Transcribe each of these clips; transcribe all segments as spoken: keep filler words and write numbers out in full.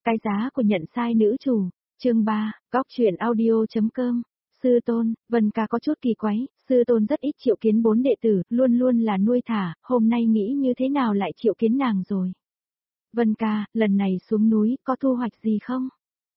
Cái giá của nhận sai nữ chủ, chương ba, góc truyện audio.com. Sư tôn, Vân ca có chút kỳ quái, sư tôn rất ít triệu kiến bốn đệ tử, luôn luôn là nuôi thả, hôm nay nghĩ như thế nào lại triệu kiến nàng rồi. Vân ca, lần này xuống núi, có thu hoạch gì không?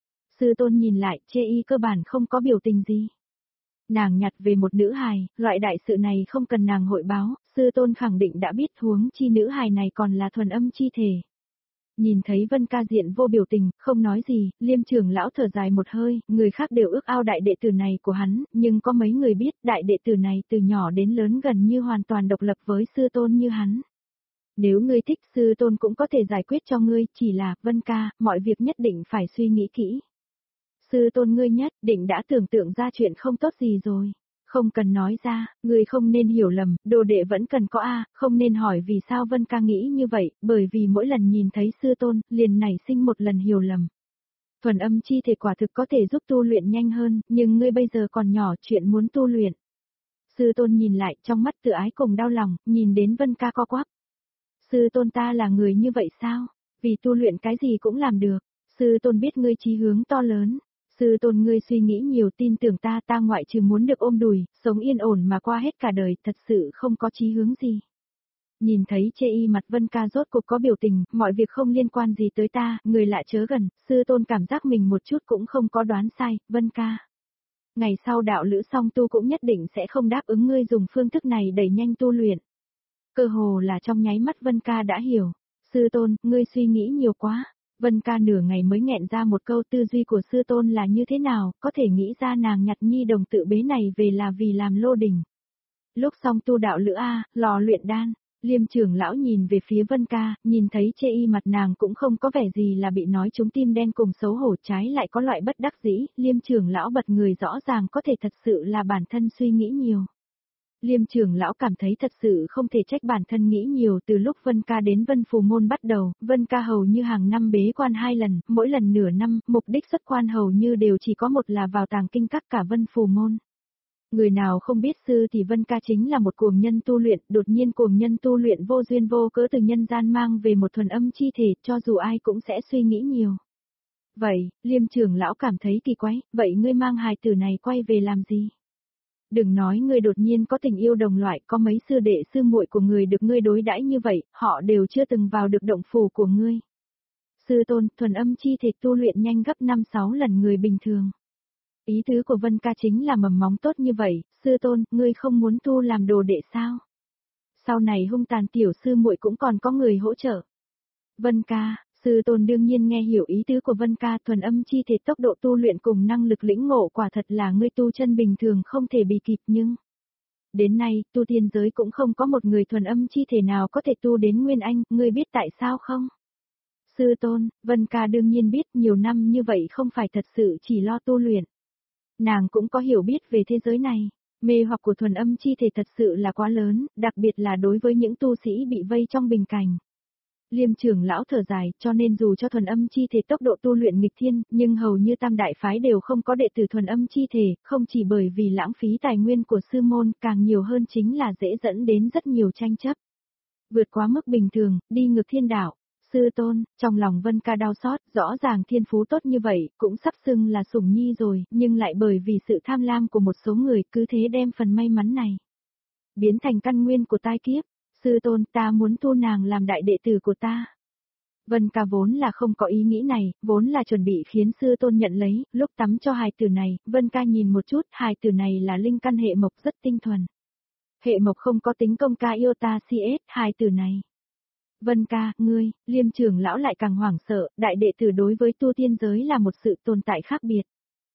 Sư tôn nhìn lại, chê y cơ bản không có biểu tình gì. Nàng nhặt về một nữ hài, loại đại sự này không cần nàng hội báo, sư tôn khẳng định đã biết, huống chi nữ hài này còn là thuần âm chi thể. Nhìn thấy Vân ca diện vô biểu tình, không nói gì, Liêm trưởng lão thở dài một hơi, người khác đều ước ao đại đệ tử này của hắn, nhưng có mấy người biết đại đệ tử này từ nhỏ đến lớn gần như hoàn toàn độc lập với sư tôn như hắn. Nếu ngươi thích, sư tôn cũng có thể giải quyết cho ngươi, chỉ là, Vân ca, mọi việc nhất định phải suy nghĩ kỹ. Sư tôn ngươi nhất định đã tưởng tượng ra chuyện không tốt gì rồi. Không cần nói ra, người không nên hiểu lầm, đồ đệ vẫn cần có a, không nên hỏi vì sao Vân ca nghĩ như vậy, bởi vì mỗi lần nhìn thấy sư tôn, liền nảy sinh một lần hiểu lầm. Thuần âm chi thể quả thực có thể giúp tu luyện nhanh hơn, nhưng ngươi bây giờ còn nhỏ, chuyện muốn tu luyện. Sư tôn nhìn lại, trong mắt tự ái cùng đau lòng, nhìn đến Vân ca co quắp. Sư tôn ta là người như vậy sao? Vì tu luyện cái gì cũng làm được. Sư tôn biết ngươi chí hướng to lớn. Sư tôn ngươi suy nghĩ nhiều, tin tưởng ta, ta ngoại trừ muốn được ôm đùi, sống yên ổn mà qua hết cả đời, thật sự không có chí hướng gì. Nhìn thấy chê y mặt Vân ca rốt cuộc có biểu tình, mọi việc không liên quan gì tới ta, người lạ chớ gần, sư tôn cảm giác mình một chút cũng không có đoán sai, Vân ca. Ngày sau đạo lữ song tu cũng nhất định sẽ không đáp ứng ngươi dùng phương thức này đẩy nhanh tu luyện. Cơ hồ là trong nháy mắt Vân ca đã hiểu, sư tôn, ngươi suy nghĩ nhiều quá. Vân ca nửa ngày mới nghẹn ra một câu, tư duy của sư tôn là như thế nào, có thể nghĩ ra nàng nhặt nhi đồng tự bế này về là vì làm lô đình. Lúc xong tu đạo lữ A, lò luyện đan, Liêm trưởng lão nhìn về phía Vân ca, nhìn thấy chê y mặt nàng cũng không có vẻ gì là bị nói trúng tim đen cùng xấu hổ, trái lại có loại bất đắc dĩ, Liêm trưởng lão bật người rõ ràng có thể thật sự là bản thân suy nghĩ nhiều. Liêm trưởng lão cảm thấy thật sự không thể trách bản thân nghĩ nhiều, từ lúc Vân ca đến Vân Phù Môn bắt đầu, Vân ca hầu như hàng năm bế quan hai lần, mỗi lần nửa năm, mục đích xuất quan hầu như đều chỉ có một là vào tàng kinh các cả Vân Phù Môn. Người nào không biết sư thì Vân ca chính là một cuồng nhân tu luyện, đột nhiên cuồng nhân tu luyện vô duyên vô cớ từ nhân gian mang về một thuần âm chi thể, cho dù ai cũng sẽ suy nghĩ nhiều. Vậy, Liêm trưởng lão cảm thấy kỳ quái, vậy ngươi mang hài tử này quay về làm gì? Đừng nói ngươi đột nhiên có tình yêu đồng loại, có mấy sư đệ sư muội của người được ngươi đối đãi như vậy, họ đều chưa từng vào được động phủ của ngươi. Sư tôn, thuần âm chi thể tu luyện nhanh gấp năm sáu lần người bình thường. Ý tứ của Vân ca chính là mầm móng tốt như vậy, sư tôn, ngươi không muốn tu làm đồ đệ sao? Sau này hung tàn tiểu sư muội cũng còn có người hỗ trợ. Vân ca, sư tôn đương nhiên nghe hiểu ý tứ của Vân ca, thuần âm chi thể tốc độ tu luyện cùng năng lực lĩnh ngộ quả thật là ngươi tu chân bình thường không thể bị kịp, nhưng đến nay, tu tiên giới cũng không có một người thuần âm chi thể nào có thể tu đến Nguyên Anh, ngươi biết tại sao không? Sư tôn, Vân ca đương nhiên biết, nhiều năm như vậy không phải thật sự chỉ lo tu luyện. Nàng cũng có hiểu biết về thế giới này, mê hoặc của thuần âm chi thể thật sự là quá lớn, đặc biệt là đối với những tu sĩ bị vây trong bình cảnh. Liêm trưởng lão thở dài, cho nên dù cho thuần âm chi thể tốc độ tu luyện nghịch thiên, nhưng hầu như tam đại phái đều không có đệ tử thuần âm chi thể, không chỉ bởi vì lãng phí tài nguyên của sư môn, càng nhiều hơn chính là dễ dẫn đến rất nhiều tranh chấp. Vượt quá mức bình thường, đi ngược thiên đạo. Sư tôn, trong lòng Vân ca đau xót, rõ ràng thiên phú tốt như vậy, cũng sắp xưng là sủng nhi rồi, nhưng lại bởi vì sự tham lam của một số người cứ thế đem phần may mắn này biến thành căn nguyên của tai kiếp. Sư tôn, ta muốn thu nàng làm đại đệ tử của ta. Vân ca vốn là không có ý nghĩ này, vốn là chuẩn bị khiến sư tôn nhận lấy, lúc tắm cho hài tử này, Vân ca nhìn một chút, hài tử này là linh căn hệ mộc rất tinh thuần. Hệ mộc không có tính công ca iota cs, hài tử này. Vân ca, ngươi, Liêm trưởng lão lại càng hoảng sợ, đại đệ tử đối với tu tiên giới là một sự tồn tại khác biệt.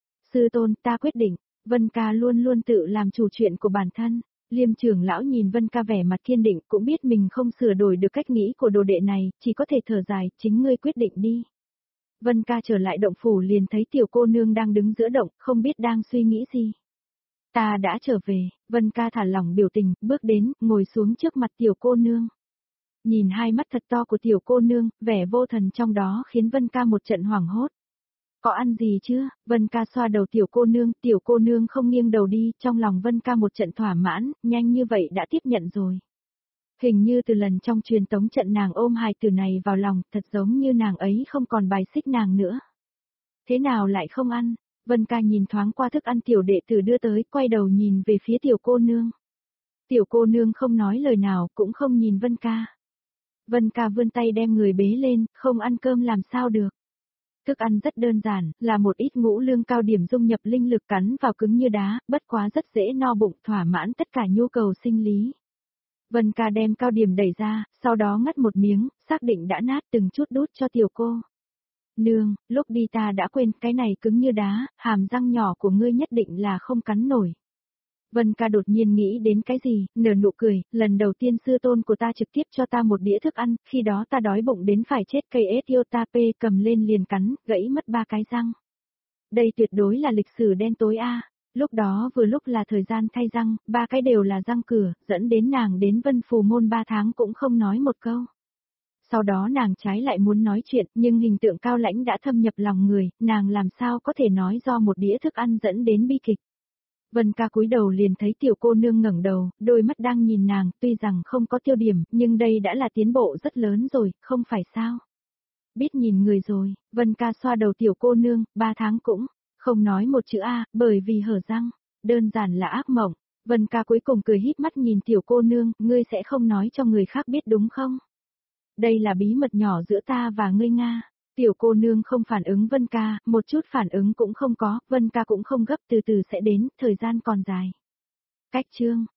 Sư tôn, ta quyết định, Vân ca luôn luôn tự làm chủ chuyện của bản thân. Liêm trưởng lão nhìn Vân ca vẻ mặt kiên định, cũng biết mình không sửa đổi được cách nghĩ của đồ đệ này, chỉ có thể thở dài, chính ngươi quyết định đi. Vân ca trở lại động phủ liền thấy tiểu cô nương đang đứng giữa động, không biết đang suy nghĩ gì. Ta đã trở về, Vân ca thả lỏng biểu tình, bước đến, ngồi xuống trước mặt tiểu cô nương. Nhìn hai mắt thật to của tiểu cô nương, vẻ vô thần trong đó khiến Vân ca một trận hoảng hốt. Có ăn gì chưa? Vân ca xoa đầu tiểu cô nương, tiểu cô nương không nghiêng đầu đi, trong lòng Vân ca một trận thỏa mãn, nhanh như vậy đã tiếp nhận rồi. Hình như từ lần trong truyền tống trận nàng ôm hài tử này vào lòng, thật giống như nàng ấy không còn bài xích nàng nữa. Thế nào lại không ăn? Vân ca nhìn thoáng qua thức ăn tiểu đệ tử đưa tới, quay đầu nhìn về phía tiểu cô nương. Tiểu cô nương không nói lời nào, cũng không nhìn Vân ca. Vân ca vươn tay đem người bế lên, không ăn cơm làm sao được. Thức ăn rất đơn giản, là một ít ngũ lương cao điểm dung nhập linh lực cắn vào cứng như đá, bất quá rất dễ no bụng, thỏa mãn tất cả nhu cầu sinh lý. Vân ca đem cao điểm đẩy ra, sau đó ngắt một miếng, xác định đã nát từng chút đút cho tiểu cô. Nương, lúc đi ta đã quên, cái này cứng như đá, hàm răng nhỏ của ngươi nhất định là không cắn nổi. Vân ca đột nhiên nghĩ đến cái gì, nở nụ cười, lần đầu tiên sư tôn của ta trực tiếp cho ta một đĩa thức ăn, khi đó ta đói bụng đến phải chết, cây Ethiotape cầm lên liền cắn, gãy mất ba cái răng. Đây tuyệt đối là lịch sử đen tối a. Lúc đó vừa lúc là thời gian thay răng, ba cái đều là răng cửa, dẫn đến nàng đến Vân Phù Môn ba tháng cũng không nói một câu. Sau đó nàng trái lại muốn nói chuyện, nhưng hình tượng cao lãnh đã thâm nhập lòng người, nàng làm sao có thể nói do một đĩa thức ăn dẫn đến bi kịch. Vân ca cúi đầu liền thấy tiểu cô nương ngẩng đầu, đôi mắt đang nhìn nàng, tuy rằng không có tiêu điểm, nhưng đây đã là tiến bộ rất lớn rồi, không phải sao? Biết nhìn người rồi, Vân ca xoa đầu tiểu cô nương, ba tháng cũng, không nói một chữ A, bởi vì hở răng, đơn giản là ác mộng. Vân ca cuối cùng cười híp mắt nhìn tiểu cô nương, ngươi sẽ không nói cho người khác biết đúng không? Đây là bí mật nhỏ giữa ta và ngươi Nga. Tiểu cô nương không phản ứng Vân ca, một chút phản ứng cũng không có, Vân ca cũng không gấp, từ từ sẽ đến, thời gian còn dài. Cách chương